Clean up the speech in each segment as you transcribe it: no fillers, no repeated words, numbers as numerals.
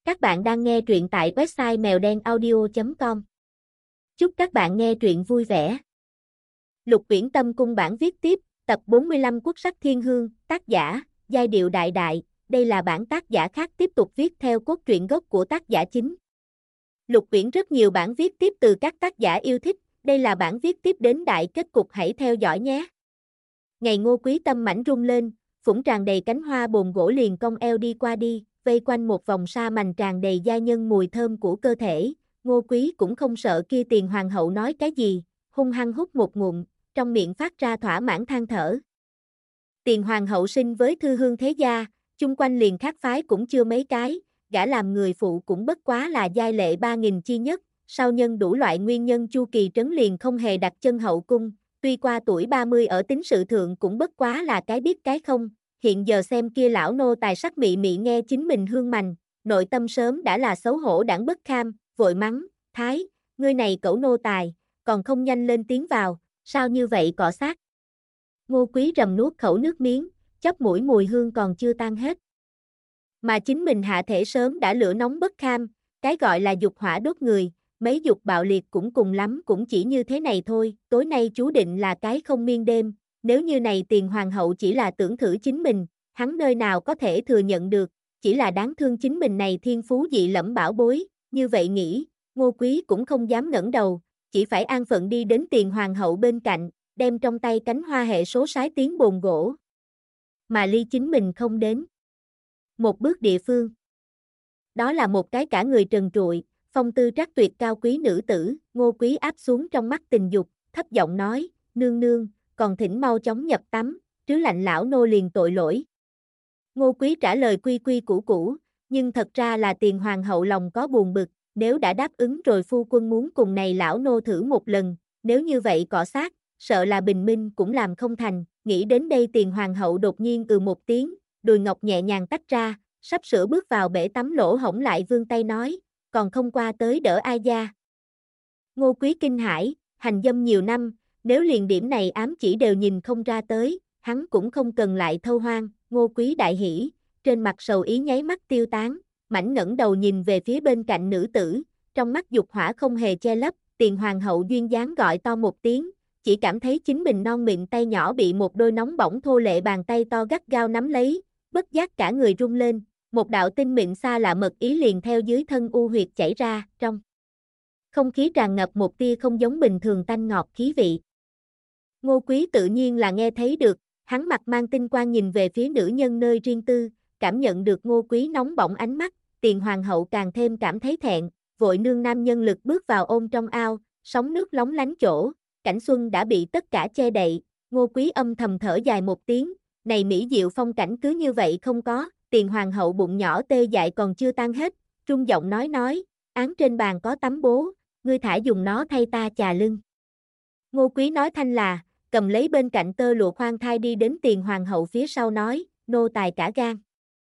Các bạn đang nghe truyện tại website mèo đen audio.com. Chúc các bạn nghe truyện vui vẻ. Lục Uyển Tâm cung bản viết tiếp, tập 45 Quốc sắc thiên hương, tác giả, giai điệu đại đại, đây là bản tác giả khác tiếp tục viết theo cốt truyện gốc của tác giả chính. Lục Uyển rất nhiều bản viết tiếp từ các tác giả yêu thích, đây là bản viết tiếp đến đại kết cục, hãy theo dõi nhé. Ngày Ngô Quý Tâm mảnh rung lên, phủng tràn đầy cánh hoa bồn gỗ liền cong eo đi qua đi, vây quanh một vòng sa mành tràn đầy gia nhân mùi thơm của cơ thể. Ngô Quý cũng không sợ kia Tiền Hoàng hậu nói cái gì, hung hăng hút một ngụm, trong miệng phát ra thỏa mãn than thở. Tiền Hoàng hậu sinh với thư hương thế gia, chung quanh liền khác phái cũng chưa mấy cái, gả làm người phụ cũng bất quá là giai lệ 3000 chi nhất, sau nhân đủ loại nguyên nhân Chu Kỳ Trấn liền không hề đặt chân hậu cung, tuy qua tuổi 30 ở tính sự thượng cũng bất quá là cái biết cái không. Hiện giờ xem kia lão nô tài sắc mị mị nghe chính mình hương mành, nội tâm sớm đã là xấu hổ đãng bất kham, vội mắng, Thái, ngươi này cẩu nô tài, còn không nhanh lên tiếng vào, sao như vậy cọ sát. Ngô Quý rầm nuốt khẩu nước miếng, chóp mũi mùi hương còn chưa tan hết. Mà chính mình hạ thể sớm đã lửa nóng bất kham, cái gọi là dục hỏa đốt người, mấy dục bạo liệt cũng cùng lắm cũng chỉ như thế này thôi, tối nay chú định là cái không miên đêm. Nếu như này Tiền Hoàng hậu chỉ là tưởng thử chính mình, hắn nơi nào có thể thừa nhận được, chỉ là đáng thương chính mình này thiên phú dị lẫm bảo bối, như vậy nghĩ, Ngô Quý cũng không dám ngẩng đầu, chỉ phải an phận đi đến Tiền Hoàng hậu bên cạnh, đem trong tay cánh hoa hệ số sái tiếng bồn gỗ. Mà ly chính mình không đến một bước địa phương. Đó là một cái cả người trần trụi, phong tư trác tuyệt cao quý nữ tử, Ngô Quý áp xuống trong mắt tình dục, thấp giọng nói, nương nương, còn thỉnh mau chóng nhập tắm, trứ lạnh lão nô liền tội lỗi. Ngô Quý trả lời quy quy củ củ, nhưng thật ra là Tiền Hoàng hậu lòng có buồn bực, nếu đã đáp ứng rồi phu quân muốn cùng này lão nô thử một lần, nếu như vậy cọ sát, sợ là bình minh cũng làm không thành, nghĩ đến đây Tiền Hoàng hậu đột nhiên một tiếng, đùi ngọc nhẹ nhàng tách ra, sắp sửa bước vào bể tắm lỗ hổng lại vươn tay nói, còn không qua tới đỡ ai gia. Ngô Quý kinh hãi, hành dâm nhiều năm, nếu liền điểm này ám chỉ đều nhìn không ra tới, hắn cũng không cần lại thâu hoang, Ngô Quý đại hỉ, trên mặt sầu ý nháy mắt tiêu tán, mảnh ngẩng đầu nhìn về phía bên cạnh nữ tử, trong mắt dục hỏa không hề che lấp, Tiền Hoàng hậu duyên dáng gọi to một tiếng, chỉ cảm thấy chính mình non mịn tay nhỏ bị một đôi nóng bỏng thô lệ bàn tay to gắt gao nắm lấy, bất giác cả người rung lên, một đạo tinh mịn xa lạ mật ý liền theo dưới thân u huyệt chảy ra, trong không khí tràn ngập một tia không giống bình thường tanh ngọt khí vị. Ngô Quý tự nhiên là nghe thấy được, hắn mặt mang tinh quang nhìn về phía nữ nhân nơi riêng tư, cảm nhận được Ngô Quý nóng bỏng ánh mắt, Tiền Hoàng hậu càng thêm cảm thấy thẹn, vội nương nam nhân lực bước vào ôm trong ao, sóng nước lóng lánh chỗ, cảnh xuân đã bị tất cả che đậy, Ngô Quý âm thầm thở dài một tiếng, này mỹ diệu phong cảnh cứ như vậy không có, Tiền Hoàng hậu bụng nhỏ tê dại còn chưa tan hết, trung giọng nói, án trên bàn có tấm bố, ngươi thả dùng nó thay ta chà lưng. Ngô Quý nói thanh là, cầm lấy bên cạnh tơ lụa khoan thai đi đến Tiền Hoàng hậu phía sau nói, nô tài cả gan.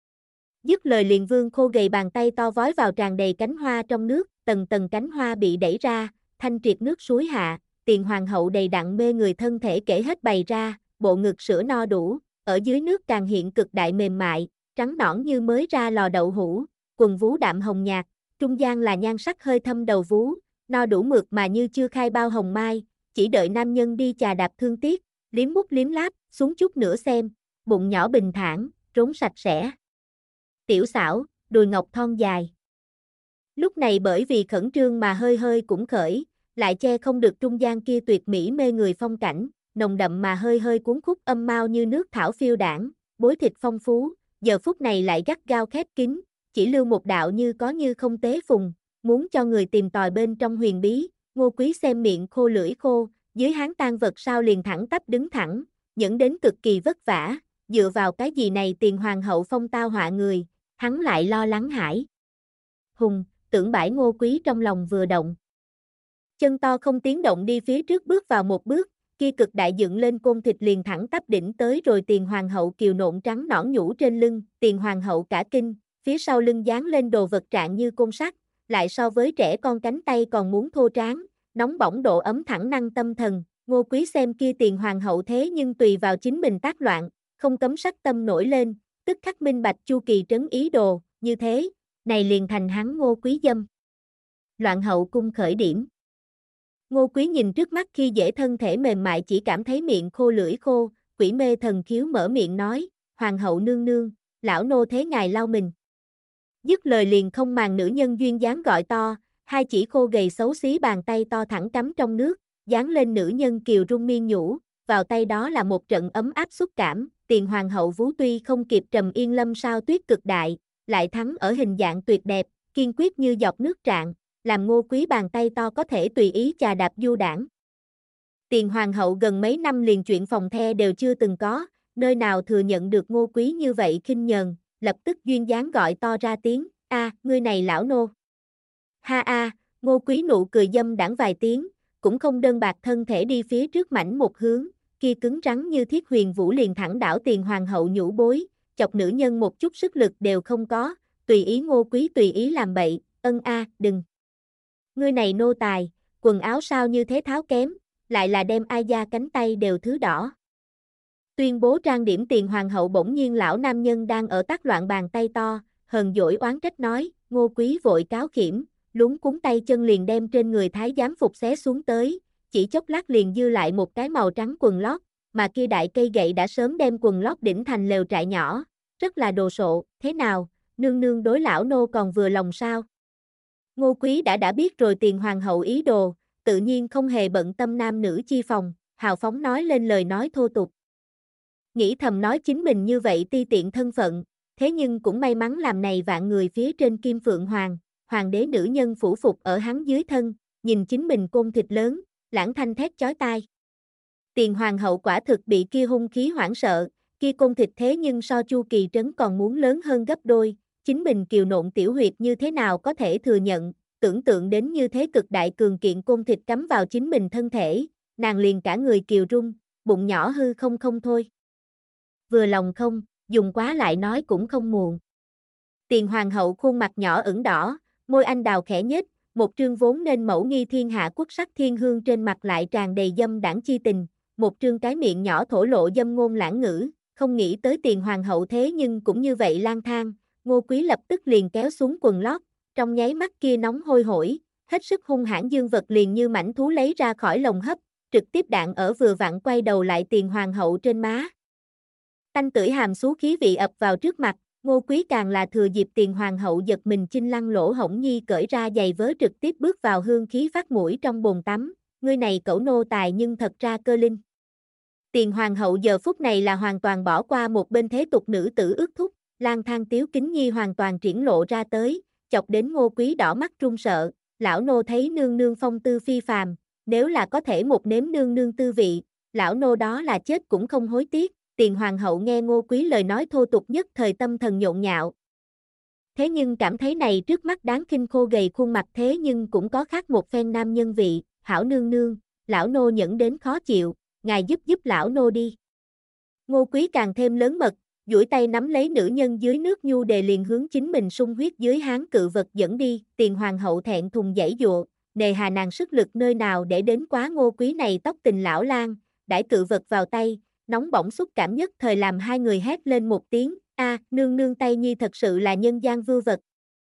Dứt lời liền vương khô gầy bàn tay to vói vào tràn đầy cánh hoa trong nước, tầng tầng cánh hoa bị đẩy ra, thanh triệt nước suối hạ, Tiền Hoàng hậu đầy đặn mê người thân thể kể hết bày ra, bộ ngực sữa no đủ, ở dưới nước càng hiện cực đại mềm mại, trắng nõn như mới ra lò đậu hũ, quần vú đạm hồng nhạt, trung gian là nhan sắc hơi thâm đầu vú, no đủ mượt mà như chưa khai bao hồng mai, chỉ đợi nam nhân đi chà đạp thương tiếc, liếm mút liếm láp, xuống chút nữa xem, bụng nhỏ bình thản, rốn sạch sẽ. Tiểu xảo, đùi ngọc thon dài. Lúc này bởi vì khẩn trương mà hơi hơi cũng khởi, lại che không được trung gian kia tuyệt mỹ mê người phong cảnh, nồng đậm mà hơi hơi cuốn khúc âm mau như nước thảo phiêu đảng, bối thịt phong phú, giờ phút này lại gắt gao khép kín, chỉ lưu một đạo như có như không tế phùng, muốn cho người tìm tòi bên trong huyền bí, Ngô Quý xem miệng khô lưỡi khô, dưới háng tan vật sao liền thẳng tắp đứng thẳng, nhẫn đến cực kỳ vất vả, dựa vào cái gì này Tiền Hoàng hậu phong tao họa người, hắn lại lo lắng hãi. Hùng, tưởng bãi Ngô Quý trong lòng vừa động. Chân to không tiếng động đi phía trước bước vào một bước, kia cực đại dựng lên côn thịt liền thẳng tắp đỉnh tới rồi Tiền Hoàng hậu kiều nộn trắng nõn nhũ trên lưng, Tiền Hoàng hậu cả kinh, phía sau lưng dán lên đồ vật trạng như côn sắt, lại so với trẻ con cánh tay còn muốn thô tráng, nóng bỏng độ ấm thẳng năng tâm thần, Ngô Quý xem kia Tiền Hoàng hậu thế nhưng tùy vào chính mình tác loạn, không cấm sắc tâm nổi lên, tức khắc minh bạch Chu Kỳ Trấn ý đồ, như thế, Này liền thành hắn Ngô Quý dâm. Loạn hậu cung khởi điểm. Ngô Quý nhìn trước mắt khi dễ thân thể mềm mại chỉ cảm thấy miệng khô lưỡi khô, quỷ mê thần khiếu mở miệng nói, hoàng hậu nương nương, lão nô thế ngài lau mình. Dứt lời liền không màng nữ nhân duyên dáng gọi to, hai chỉ khô gầy xấu xí bàn tay to thẳng cắm trong nước, dán lên nữ nhân kiều rung miên nhũ, vào tay đó là một trận ấm áp xúc cảm, tiền hoàng hậu vú tuy không kịp Trầm Yên Lâm sao tuyết cực đại, lại thắng ở hình dạng tuyệt đẹp, kiên quyết như dọc nước trạng, làm Ngô Quý bàn tay to có thể tùy ý chà đạp du đãng. Tiền hoàng hậu gần mấy năm liền chuyện phòng the đều chưa từng có, nơi nào thừa nhận được Ngô Quý như vậy khinh nhờn, lập tức duyên dáng gọi to ra tiếng, ngươi này lão nô. Ha, Ngô Quý nụ cười dâm đãng vài tiếng, cũng không đơn bạc thân thể đi phía trước mảnh một hướng, kia cứng rắn như thiết huyền vũ liền thẳng đảo tiền hoàng hậu nhũ bối, chọc nữ nhân một chút sức lực đều không có, tùy ý Ngô Quý tùy ý làm bậy, đừng. Ngươi này nô tài, quần áo sao như thế tháo kém, lại là đem ai da cánh tay đều thứ đỏ. Tuyên bố trang điểm tiền hoàng hậu bỗng nhiên lão nam nhân đang ở tác loạn bàn tay to, hờn dỗi oán trách nói, Ngô Quý vội cáo khiểm, lúng cuống tay chân liền đem trên người thái giám phục xé xuống tới, chỉ chốc lát liền dư lại một cái màu trắng quần lót, mà kia đại cây gậy đã sớm đem quần lót đỉnh thành lều trại nhỏ, rất là đồ sộ, thế nào, nương nương đối lão nô còn vừa lòng sao? Ngô Quý đã biết rồi tiền hoàng hậu ý đồ, tự nhiên không hề bận tâm nam nữ chi phòng, hào phóng nói lên lời nói thô tục. Nghĩ thầm nói chính mình như vậy ti tiện thân phận, thế nhưng cũng may mắn làm này vạn người phía trên Kim Phượng Hoàng, hoàng đế nữ nhân phủ phục ở hắn dưới thân, nhìn chính mình côn thịt lớn, lãng thanh thét chói tai. Tiền hoàng hậu quả thực bị kia hung khí hoảng sợ, kia côn thịt thế nhưng so Chu Kỳ Trấn còn muốn lớn hơn gấp đôi, chính mình kiều nộn tiểu huyệt như thế nào có thể thừa nhận, tưởng tượng đến như thế cực đại cường kiện côn thịt cắm vào chính mình thân thể, nàng liền cả người kiều rung, bụng nhỏ hư không thôi. Vừa lòng không, dùng quá lại nói cũng không muộn. Tiền hoàng hậu khuôn mặt nhỏ ửng đỏ, môi anh đào khẽ nhếch, một trương vốn nên mẫu nghi thiên hạ quốc sắc thiên hương trên mặt lại tràn đầy dâm đãng chi tình, một trương cái miệng nhỏ thổ lộ dâm ngôn lãng ngữ, không nghĩ tới tiền hoàng hậu thế nhưng cũng như vậy lang thang, Ngô Quý lập tức liền kéo xuống quần lót, trong nháy mắt kia nóng hôi hổi, hết sức hung hãn dương vật liền như mảnh thú lấy ra khỏi lồng hấp, trực tiếp đạn ở vừa vặn quay đầu lại tiền hoàng hậu trên má. Tanh tưởi hàm xú khí vị ập vào trước mặt, Ngô Quý càng là thừa dịp tiền hoàng hậu giật mình chinh lăng lỗ hổng nhi cởi ra giày vớ trực tiếp bước vào hương khí phát mũi trong bồn tắm, ngươi này cẩu nô tài nhưng thật ra cơ linh. Tiền hoàng hậu giờ phút này là hoàn toàn bỏ qua một bên thế tục nữ tử ước thúc, lang thang tiếu kính nhi hoàn toàn triển lộ ra tới, chọc đến Ngô Quý đỏ mắt run sợ, lão nô thấy nương nương phong tư phi phàm, nếu là có thể một nếm nương nương tư vị, lão nô đó là chết cũng không hối tiếc. Tiền hoàng hậu nghe Ngô Quý lời nói thô tục nhất thời tâm thần nhộn nhạo. Thế nhưng cảm thấy này trước mắt đáng khinh khô gầy khuôn mặt thế nhưng cũng có khác một phen nam nhân vị, hảo nương nương, lão nô nhẫn đến khó chịu, ngài giúp lão nô đi. Ngô Quý càng thêm lớn mật, duỗi tay nắm lấy nữ nhân dưới nước nhu đề liền hướng chính mình sung huyết dưới hán cự vật dẫn đi, tiền hoàng hậu thẹn thùng giãy giụa, nề hà nàng sức lực nơi nào để đến quá Ngô Quý này tóc tình lão lang, đãi cự vật vào tay. Nóng bỏng xúc cảm nhất thời làm hai người hét lên một tiếng, nương nương tay nhi thật sự là nhân gian vưu vật.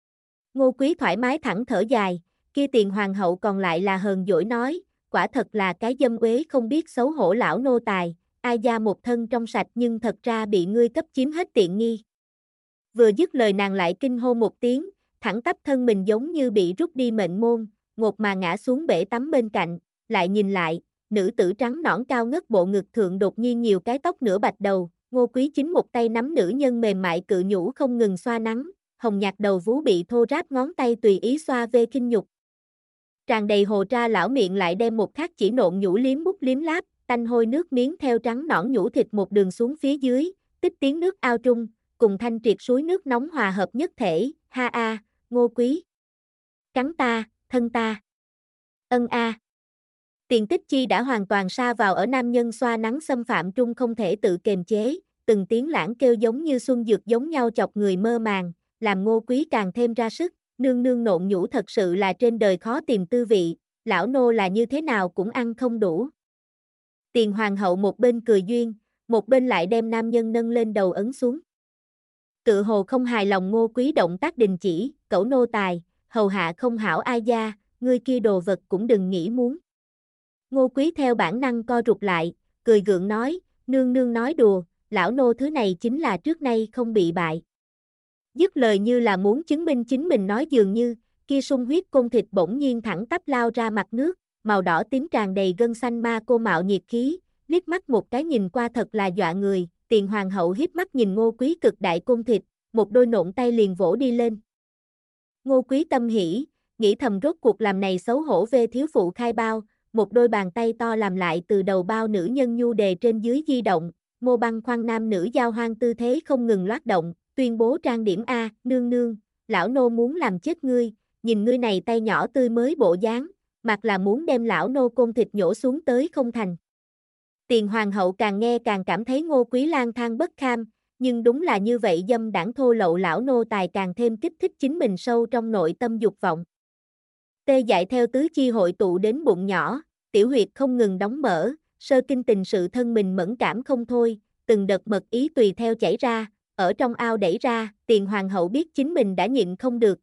Ngô Quý thoải mái thẳng thở dài, kia tiền hoàng hậu còn lại là hờn dỗi nói, quả thật là cái dâm uế không biết xấu hổ lão nô tài, ai da một thân trong sạch nhưng thật ra bị ngươi cấp chiếm hết tiện nghi. Vừa dứt lời nàng lại kinh hô một tiếng, thẳng tắp thân mình giống như bị rút đi mệnh môn, ngột mà ngã xuống bể tắm bên cạnh, lại nhìn lại. Nữ tử trắng nõn cao ngất bộ ngực thượng đột nhiên nhiều cái tóc nửa bạch đầu, Ngô Quý chính một tay nắm nữ nhân mềm mại cự nhũ không ngừng xoa nắng, hồng nhạt đầu vú bị thô ráp ngón tay tùy ý xoa về kinh nhục. Tràn đầy hồ tra lão miệng lại đem một khắc chỉ nộn nhũ liếm bút liếm láp, tanh hôi nước miếng theo trắng nõn nhũ thịt một đường xuống phía dưới, tích tiếng nước ao trung, cùng thanh triệt suối nước nóng hòa hợp nhất thể, Ngô Quý. Cắn ta, thân ta. Tiền Tích Chi đã hoàn toàn sa vào ở nam nhân xoa nắng xâm phạm trung không thể tự kiềm chế, từng tiếng lãng kêu giống như xuân dược giống nhau chọc người mơ màng, làm Ngô Quý càng thêm ra sức, nương nương nộn nhũ thật sự là trên đời khó tìm tư vị, lão nô là như thế nào cũng ăn không đủ. Tiền hoàng hậu một bên cười duyên, một bên lại đem nam nhân nâng lên đầu ấn xuống. Tự hồ không hài lòng Ngô Quý động tác đình chỉ, cẩu nô tài, hầu hạ không hảo ai gia, ngươi kia đồ vật cũng đừng nghĩ muốn. Ngô Quý theo bản năng co rụt lại, cười gượng nói, nương nương nói đùa, lão nô thứ này chính là trước nay không bị bại. Dứt lời như là muốn chứng minh chính mình nói dường như, kia sung huyết côn thịt bỗng nhiên thẳng tắp lao ra mặt nước, màu đỏ tím tràn đầy gân xanh ma cô mạo nhiệt khí, liếc mắt một cái nhìn qua thật là dọa người, Tiền hoàng hậu hiếp mắt nhìn Ngô Quý cực đại côn thịt, một đôi nộn tay liền vỗ đi lên. Ngô Quý tâm hỉ, nghĩ thầm rốt cuộc làm này xấu hổ về thiếu phụ khai bao, một đôi bàn tay to làm lại từ đầu bao nữ nhân nhu đề trên dưới di động, mô băng khoăn nam nữ giao hoang tư thế không ngừng loát động, tuyên bố trang điểm A, nương nương, lão nô muốn làm chết ngươi, nhìn ngươi này tay nhỏ tươi mới bộ dáng, mặc là muốn đem lão nô côn thịt nhổ xuống tới không thành. Tiền hoàng hậu càng nghe càng cảm thấy Ngô Quý lang thang bất kham, nhưng đúng là như vậy dâm đảng thô lậu lão nô tài càng thêm kích thích chính mình sâu trong nội tâm dục vọng. Tê dại theo tứ chi hội tụ đến bụng nhỏ, tiểu huyệt không ngừng đóng mở, sơ kinh tình sự thân mình mẫn cảm không thôi, từng đợt mật ý tùy theo chảy ra, ở trong ao đẩy ra, Tiền hoàng hậu biết chính mình đã nhịn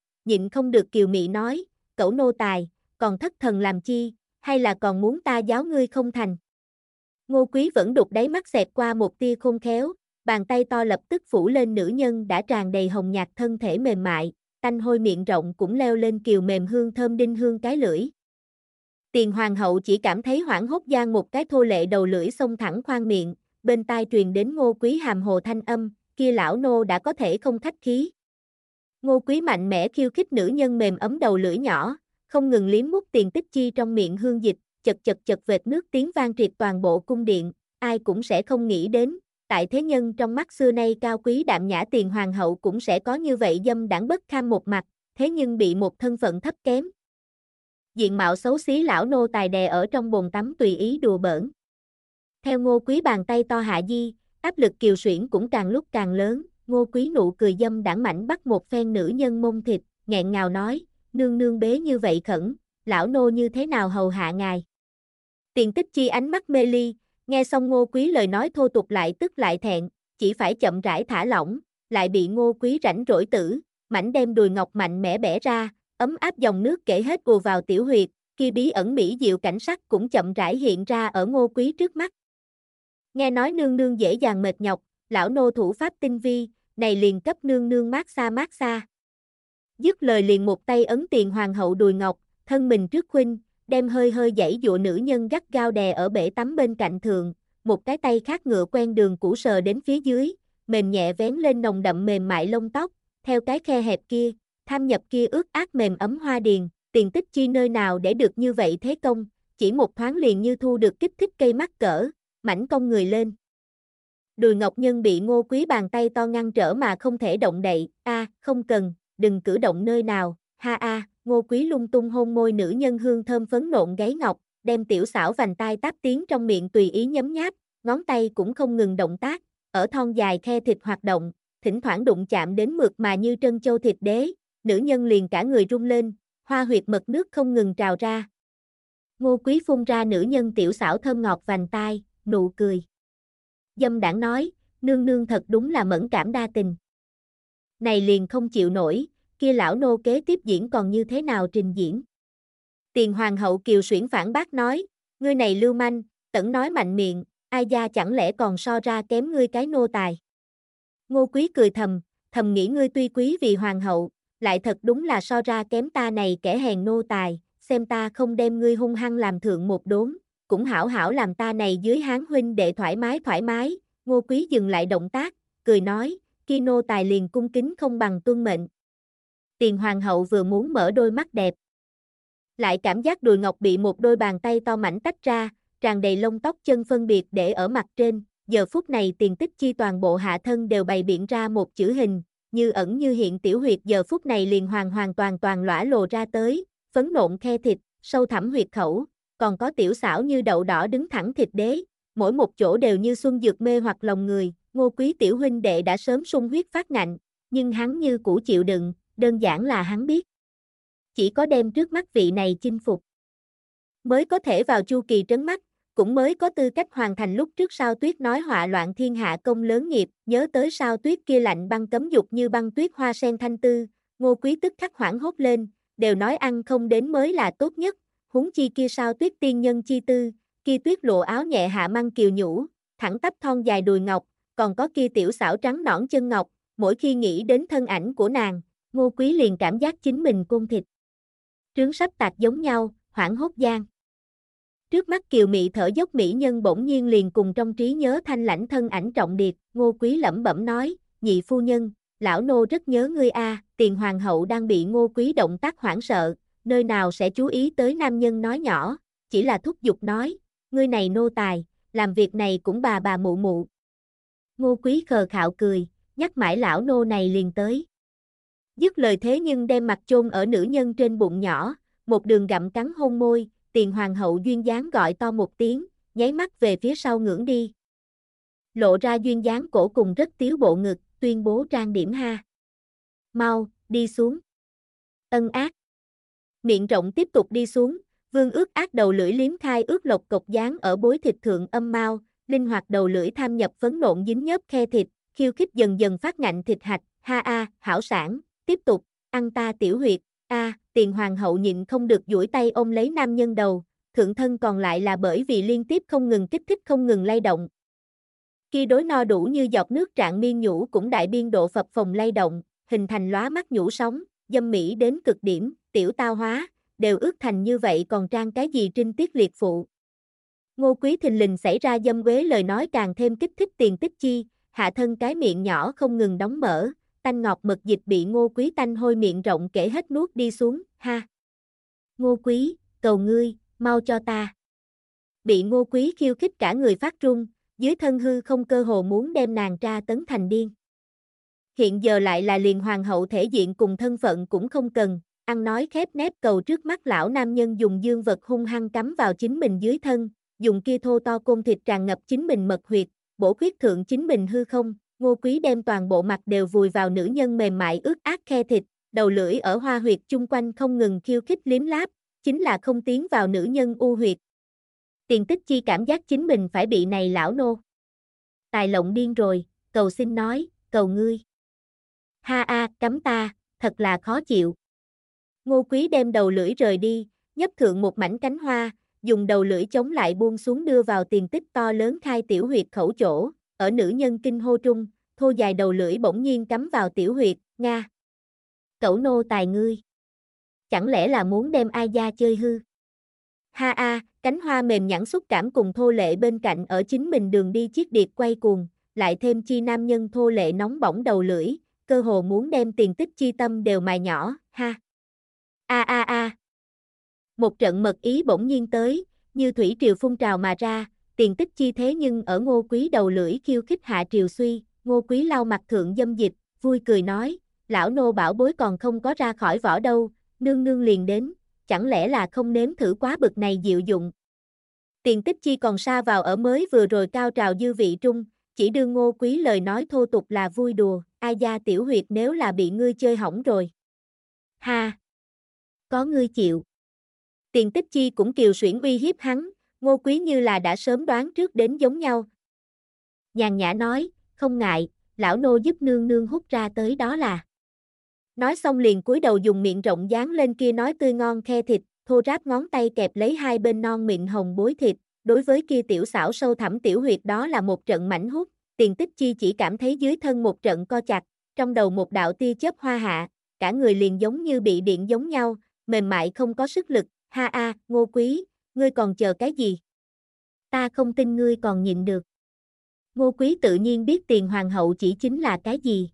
không được kiều mị nói, cẩu nô tài, còn thất thần làm chi, hay là còn muốn ta giáo ngươi không thành. Ngô Quý vẫn đục đáy mắt xẹt qua một tia khôn khéo, bàn tay to lập tức phủ lên nữ nhân đã tràn đầy hồng nhạt thân thể mềm mại, tanh hôi miệng rộng cũng leo lên kiều mềm hương thơm đinh hương cái lưỡi. Tiền hoàng hậu chỉ cảm thấy hoảng hốt giang một cái thô lệ đầu lưỡi xông thẳng khoang miệng, bên tai truyền đến Ngô Quý hàm hồ thanh âm, kia lão nô đã có thể không khách khí. Ngô Quý mạnh mẽ khiêu khích nữ nhân mềm ấm đầu lưỡi nhỏ, không ngừng liếm mút tiền tích chi trong miệng hương dịch, chật vệt nước tiếng vang triệt toàn bộ cung điện, ai cũng sẽ không nghĩ đến, tại thế nhân trong mắt xưa nay cao quý đạm nhã Tiền hoàng hậu cũng sẽ có như vậy dâm đảng bất kham một mặt, thế nhưng bị một thân phận thấp kém. Diện mạo xấu xí lão nô tài đè ở trong bồn tắm tùy ý đùa bỡn. Theo Ngô Quý bàn tay to hạ di, áp lực kiều xuyển cũng càng lúc càng lớn, Ngô Quý nụ cười dâm đảng mảnh bắt một phen nữ nhân mông thịt, nghẹn ngào nói, nương nương bế như vậy khẩn, lão nô như thế nào hầu hạ ngài. Tiền tích chi ánh mắt mê ly, nghe xong Ngô Quý lời nói thô tục lại tức lại thẹn, chỉ phải chậm rãi thả lỏng, lại bị Ngô Quý rảnh rỗi tử, mảnh đem đùi ngọc mạnh mẽ bẻ ra, ấm áp dòng nước kể hết ùa vào tiểu huyệt, kia bí ẩn mỹ diệu cảnh sắc cũng chậm rãi hiện ra ở Ngô Quý trước mắt. Nghe nói nương nương dễ dàng mệt nhọc, lão nô thủ pháp tinh vi, này liền cấp nương nương mát xa. Dứt lời liền một tay ấn Tiền hoàng hậu đùi ngọc, thân mình trước khuynh, đem hơi giãy dụa nữ nhân gắt gao đè ở bể tắm bên cạnh thượng, một cái tay khác ngựa quen đường cũ sờ đến phía dưới, mềm nhẹ vén lên nồng đậm mềm mại lông tóc, theo cái khe hẹp kia, tham nhập kia ướt át mềm ấm hoa điền, Tiền tích chi nơi nào để được như vậy thế công, chỉ một thoáng liền như thu được kích thích cây mắc cỡ, mảnh cong người lên. Đùi ngọc nhân bị Ngô Quý bàn tay to ngăn trở mà không thể động đậy, không cần, đừng cử động nơi nào, Ngô Quý lung tung hôn môi nữ nhân hương thơm phấn nộn gáy ngọc, đem tiểu xảo vành tai táp tiếng trong miệng tùy ý nhấm nháp, ngón tay cũng không ngừng động tác, ở thon dài khe thịt hoạt động, thỉnh thoảng đụng chạm đến mượt mà như trân châu thịt đế, nữ nhân liền cả người rung lên, hoa huyệt mật nước không ngừng trào ra. Ngô Quý phun ra nữ nhân tiểu xảo thơm ngọt vành tai, nụ cười. Dâm đảng nói, nương nương thật đúng là mẫn cảm đa tình. Này liền không chịu nổi, kia lão nô kế tiếp diễn còn như thế nào trình diễn. Tiền hoàng hậu kiều xuyển phản bác nói, ngươi này lưu manh, tẩn nói mạnh miệng, ai gia chẳng lẽ còn so ra kém ngươi cái nô tài. Ngô Quý cười thầm nghĩ ngươi tuy quý vì hoàng hậu, lại thật đúng là so ra kém ta này kẻ hèn nô tài, xem ta không đem ngươi hung hăng làm thượng một đốn, cũng hảo hảo làm ta này dưới hán huynh đệ thoải mái, Ngô Quý dừng lại động tác, cười nói, kia nô tài liền cung kính không bằng tuân mệnh. Tiền hoàng hậu vừa muốn mở đôi mắt đẹp, lại cảm giác đùi ngọc bị một đôi bàn tay to mảnh tách ra, tràn đầy lông tóc chân phân biệt để ở mặt trên, giờ phút này Tiền tích chi toàn bộ hạ thân đều bày biện ra một chữ hình, như ẩn như hiện tiểu huyệt giờ phút này liền hoàn toàn lõa lồ ra tới, phấn nộn khe thịt, sâu thẳm huyệt khẩu, còn có tiểu xảo như đậu đỏ đứng thẳng thịt đế, mỗi một chỗ đều như xuân dược mê hoặc lòng người, Ngô Quý tiểu huynh đệ đã sớm sung huyết phát ngạnh, nhưng hắn như cũ chịu đựng, đơn giản là hắn biết. Chỉ có đem trước mắt vị này chinh phục, mới có thể vào chu kỳ trấn mắt, cũng mới có tư cách hoàn thành lúc trước Sao Tuyết nói họa loạn thiên hạ công lớn nghiệp, nhớ tới Sao Tuyết kia lạnh băng cấm dục như băng tuyết hoa sen thanh tư, Ngô Quý tức khắc hoảng hốt lên, đều nói ăn không đến mới là tốt nhất, huống chi kia Sao Tuyết tiên nhân chi tư, kia tuyết lộ áo nhẹ hạ măng kiều nhũ, thẳng tắp thon dài đùi ngọc, còn có kia tiểu xảo trắng nõn chân ngọc, mỗi khi nghĩ đến thân ảnh của nàng, Ngô Quý liền cảm giác chính mình côn thịt trướng sắp tạc giống nhau, hoảng hốt gian. Trước mắt kiều mị thở dốc mỹ nhân bỗng nhiên liền cùng trong trí nhớ thanh lãnh thân ảnh trọng điệp, Ngô Quý lẩm bẩm nói, nhị phu nhân, lão nô rất nhớ ngươi a. Tiền hoàng hậu đang bị Ngô Quý động tác hoảng sợ, nơi nào sẽ chú ý tới nam nhân nói nhỏ, chỉ là thúc giục nói, ngươi này nô tài, làm việc này cũng bà mụ mụ. Ngô Quý khờ khạo cười, nhắc mãi lão nô này liền tới. Dứt lời thế nhưng đem mặt chôn ở nữ nhân trên bụng nhỏ, một đường gặm cắn hôn môi, tiền hoàng hậu duyên dáng gọi to một tiếng, nháy mắt về phía sau ngưỡng đi. Lộ ra duyên dáng cổ cùng rất tiếu bộ ngực, tuyên bố trang điểm ha. Mau, đi xuống. Ân ác. Miệng rộng tiếp tục đi xuống, vương ước ác đầu lưỡi liếm khai ước lộc cộc dán ở bối thịt thượng âm mau, linh hoạt đầu lưỡi tham nhập phấn nộn dính nhớp khe thịt, khiêu khích dần dần phát ngạnh thịt hạch, ha a, hảo sản, tiếp tục, ăn ta tiểu huyệt, a, tiền hoàng hậu nhịn không được duỗi tay ôm lấy nam nhân đầu, thượng thân còn lại là bởi vì liên tiếp không ngừng kích thích không ngừng lay động. Kia đối no đủ như giọt nước trạng miên nhũ cũng đại biên độ phập phồng lay động, hình thành lóa mắt nhũ sóng, dâm mỹ đến cực điểm, tiểu tao hóa, đều ước thành như vậy còn trang cái gì trinh tiết liệt phụ. Ngô Quý thình lình xảy ra dâm quế lời nói càng thêm kích thích tiền tích chi, hạ thân cái miệng nhỏ không ngừng đóng mở, tanh ngọt mật dịch bị Ngô Quý tanh hôi miệng rộng kể hết nuốt đi xuống, ha. Ngô Quý, cầu ngươi, mau cho ta. Bị Ngô Quý khiêu khích cả người phát run, dưới thân hư không cơ hồ muốn đem nàng tra tấn thành điên. Hiện giờ lại là liền hoàng hậu thể diện cùng thân phận cũng không cần, ăn nói khép nép cầu trước mắt lão nam nhân dùng dương vật hung hăng cắm vào chính mình dưới thân, dùng kia thô to côn thịt tràn ngập chính mình mật huyệt, bổ khuyết thượng chính mình hư không, Ngô Quý đem toàn bộ mặt đều vùi vào nữ nhân mềm mại ướt át khe thịt, đầu lưỡi ở hoa huyệt chung quanh không ngừng khiêu khích liếm láp, chính là không tiến vào nữ nhân u huyệt. Tiền tích chi cảm giác chính mình phải bị này lão nô tài lộng điên rồi, cầu xin nói, cầu ngươi. Ha a, cấm ta, thật là khó chịu. Ngô Quý đem đầu lưỡi rời đi, nhấp thượng một mảnh cánh hoa, dùng đầu lưỡi chống lại buông xuống đưa vào tiền tích to lớn khai tiểu huyệt khẩu chỗ, ở nữ nhân kinh hô trung, thô dài đầu lưỡi bỗng nhiên cắm vào tiểu huyệt, nga. Cẩu nô tài ngươi. Chẳng lẽ là muốn đem ai gia chơi hư? Ha a, cánh hoa mềm nhẵn xúc cảm cùng thô lệ bên cạnh ở chính mình đường đi chiếc điệp quay cuồng, lại thêm chi nam nhân thô lệ nóng bỏng đầu lưỡi, cơ hồ muốn đem tiền tích chi tâm đều mài nhỏ, ha. A a a. Một trận mật ý bỗng nhiên tới, như thủy triều phun trào mà ra, tiền tích chi thế nhưng ở Ngô Quý đầu lưỡi khiêu khích hạ triều suy, Ngô Quý lau mặt thượng dâm dịch, vui cười nói, lão nô bảo bối còn không có ra khỏi vỏ đâu, nương nương liền đến, chẳng lẽ là không nếm thử quá bực này diệu dụng. Tiền tích chi còn sa vào ở mới vừa rồi cao trào dư vị trung, chỉ đương Ngô Quý lời nói thô tục là vui đùa, ai gia tiểu huyệt nếu là bị ngươi chơi hỏng rồi. Ha! Có ngươi chịu. Tiền tích chi cũng kiều xuyển uy hiếp hắn, Ngô Quý như là đã sớm đoán trước đến giống nhau. Nhàn nhã nói, không ngại, lão nô giúp nương nương hút ra tới đó là. Nói xong liền cúi đầu dùng miệng rộng dán lên kia nói tươi ngon khe thịt, thô ráp ngón tay kẹp lấy hai bên non mịn hồng bối thịt, đối với kia tiểu xảo sâu thẳm tiểu huyệt đó là một trận mảnh hút, tiền tích chi chỉ cảm thấy dưới thân một trận co chặt, trong đầu một đạo tia chớp hoa hạ, cả người liền giống như bị điện giống nhau, mềm mại không có sức lực, ha a, Ngô Quý, ngươi còn chờ cái gì? Ta không tin ngươi còn nhịn được. Ngô Quý tự nhiên biết tiền hoàng hậu chỉ chính là cái gì.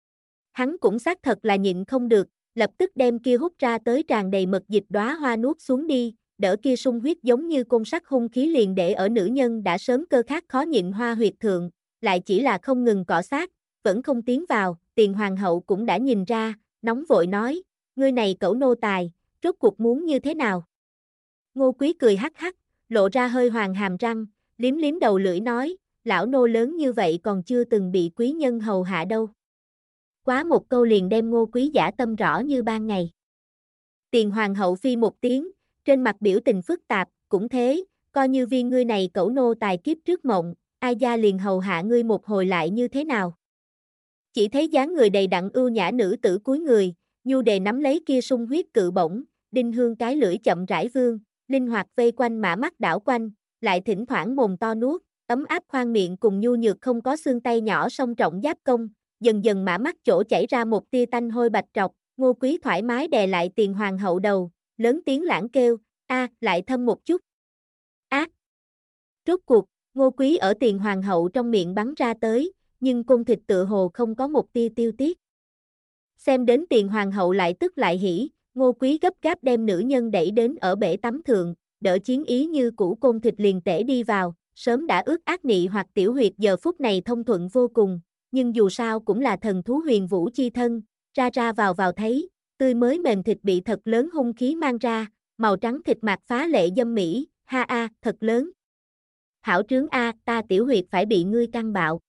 Hắn cũng xác thật là nhịn không được, lập tức đem kia hút ra tới tràn đầy mật dịch đóa hoa nuốt xuống đi, đỡ kia sung huyết giống như côn sắt hung khí liền để ở nữ nhân đã sớm cơ khát khó nhịn hoa huyệt thượng, lại chỉ là không ngừng cọ sát, vẫn không tiến vào, tiền hoàng hậu cũng đã nhìn ra, nóng vội nói, ngươi này cẩu nô tài, rốt cuộc muốn như thế nào? Ngô Quý cười hắc hắc, lộ ra hơi hoàng hàm răng, liếm liếm đầu lưỡi nói, lão nô lớn như vậy còn chưa từng bị quý nhân hầu hạ đâu. Quá một câu liền đem Ngô Quý dã tâm rõ như ban ngày. Tiền hoàng hậu phi một tiếng, trên mặt biểu tình phức tạp, cũng thế, coi như viên ngươi này cẩu nô tài kiếp trước mộng, ai gia liền hầu hạ ngươi một hồi lại như thế nào. Chỉ thấy dáng người đầy đặn ưu nhã nữ tử cúi người, nhu đề nắm lấy kia sung huyết cự bổng, đinh hương cái lưỡi chậm rãi vương, linh hoạt vây quanh mã mắt đảo quanh, lại thỉnh thoảng mồm to nuốt, ấm áp khoang miệng cùng nhu nhược không có xương tay nhỏ song trọng giáp công, dần dần mã mắt chỗ chảy ra một tia tanh hôi bạch trọc, Ngô Quý thoải mái đè lại Tiền Hoàng hậu đầu, lớn tiếng lãng kêu, lại thâm một chút. Ác! Rốt cuộc, Ngô Quý ở Tiền Hoàng hậu trong miệng bắn ra tới, nhưng côn thịt tựa hồ không có một tia tiêu tiết. Xem đến Tiền Hoàng hậu lại tức lại hỉ, Ngô Quý gấp gáp đem nữ nhân đẩy đến ở bể tắm thượng, đỡ chiến ý như cũ côn thịt liền tể đi vào, sớm đã ướt ác nị hoặc tiểu huyệt giờ phút này thông thuận vô cùng, nhưng dù sao cũng là thần thú huyền vũ chi thân, ra ra vào thấy, tươi mới mềm thịt bị thật lớn hung khí mang ra, màu trắng thịt mạc phá lệ dâm mỹ, thật lớn. Hảo trướng ta tiểu huyệt phải bị ngươi căng bạo.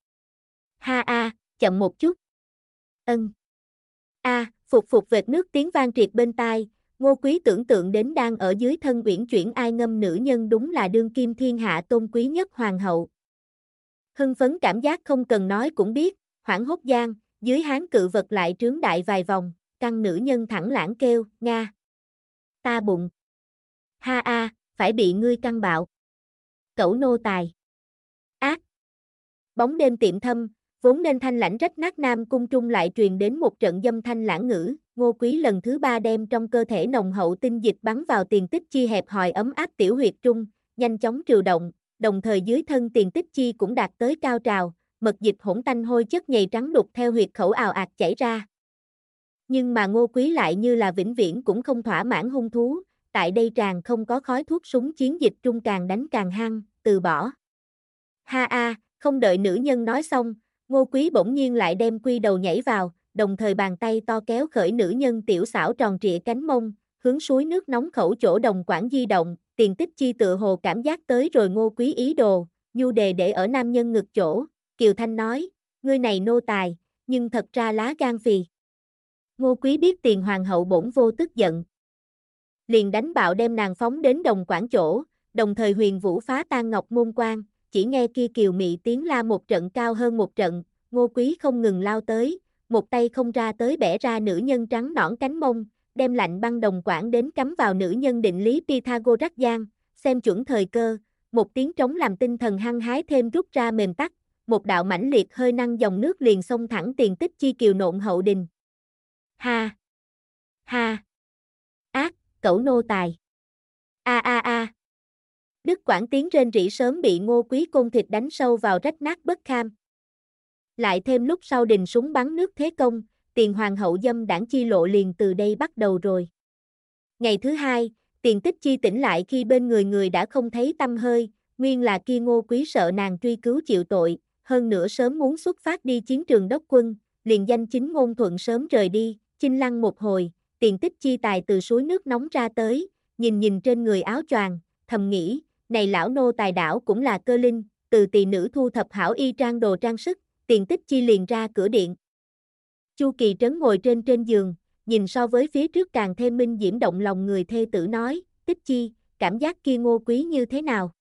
Chậm một chút. Ân. Phục vệt nước tiếng vang triệt bên tai, Ngô Quý tưởng tượng đến đang ở dưới thân uyển chuyển ai ngâm nữ nhân đúng là đương kim thiên hạ tôn quý nhất hoàng hậu. Hưng phấn cảm giác không cần nói cũng biết, hoảng hốt gian, dưới hán cự vật lại trướng đại vài vòng, căng nữ nhân thẳng lãng kêu, Nga. Ta bụng. Phải bị ngươi căng bạo. Cẩu nô tài. Ác. Bóng đêm tiệm thâm, vốn nên thanh lãnh rách nát nam cung trung lại truyền đến một trận dâm thanh lãng ngữ, Ngô Quý lần thứ ba đem trong cơ thể nồng hậu tinh dịch bắn vào tiền tích chi hẹp hòi ấm áp tiểu huyệt trung, nhanh chóng trừ động, đồng thời dưới thân tiền tích chi cũng đạt tới cao trào, mật dịch hỗn tanh hôi chất nhầy trắng đục theo huyệt khẩu ào ạt chảy ra. Nhưng mà Ngô Quý lại như là vĩnh viễn cũng không thỏa mãn hung thú, tại đây tràn không có khói thuốc súng chiến dịch trung càng đánh càng hăng, từ bỏ. Không đợi nữ nhân nói xong, Ngô Quý bỗng nhiên lại đem quy đầu nhảy vào, đồng thời bàn tay to kéo khởi nữ nhân tiểu xảo tròn trịa cánh mông, hướng suối nước nóng khẩu chỗ đồng quảng di động, tiền tích chi tựa hồ cảm giác tới rồi Ngô Quý ý đồ, nhu đề để ở nam nhân ngực chỗ, Kiều Thanh nói, ngươi này nô tài, nhưng thật ra lá gan phì. Ngô Quý biết Tiền Hoàng hậu bổn vô tức giận. Liền đánh bạo đem nàng phóng đến đồng quảng chỗ, đồng thời huyền vũ phá tan ngọc môn quan, chỉ nghe kia kiều mị tiếng la một trận cao hơn một trận, Ngô Quý không ngừng lao tới, một tay không ra tới bẻ ra nữ nhân trắng nõn cánh mông, đem lạnh băng đồng quảng đến cắm vào nữ nhân định lý Pythagoras gian, xem chuẩn thời cơ, một tiếng trống làm tinh thần hăng hái thêm rút ra mềm tắc, một đạo mãnh liệt hơi năng dòng nước liền xông thẳng tiền tích chi kiều nộn hậu đình. Ác, cẩu nô tài. Đức Quảng tiếng rên rỉ sớm bị Ngô Quý côn thịt đánh sâu vào rách nát bất kham. Lại thêm lúc sau đình súng bắn nước thế công, Tiền Hoàng hậu dâm đảng chi lộ liền từ đây bắt đầu rồi. Ngày thứ hai, Tiền Tích Chi tỉnh lại khi bên người đã không thấy tăm hơi, nguyên là kia Ngô Quý sợ nàng truy cứu chịu tội, hơn nữa sớm muốn xuất phát đi chiến trường đốc quân, liền danh chính ngôn thuận sớm rời đi, chinh lăng một hồi, Tiền Tích Chi tài từ suối nước nóng ra tới, nhìn trên người áo choàng, thầm nghĩ, này lão nô tài đảo cũng là cơ linh, từ tỳ nữ thu thập hảo y trang đồ trang sức, Tiền Tích Chi liền ra cửa điện. Chu Kỳ Trấn ngồi trên giường, nhìn so với phía trước càng thêm minh diễm động lòng người thê tử nói, Tích Chi, cảm giác kia Ngô Quý như thế nào?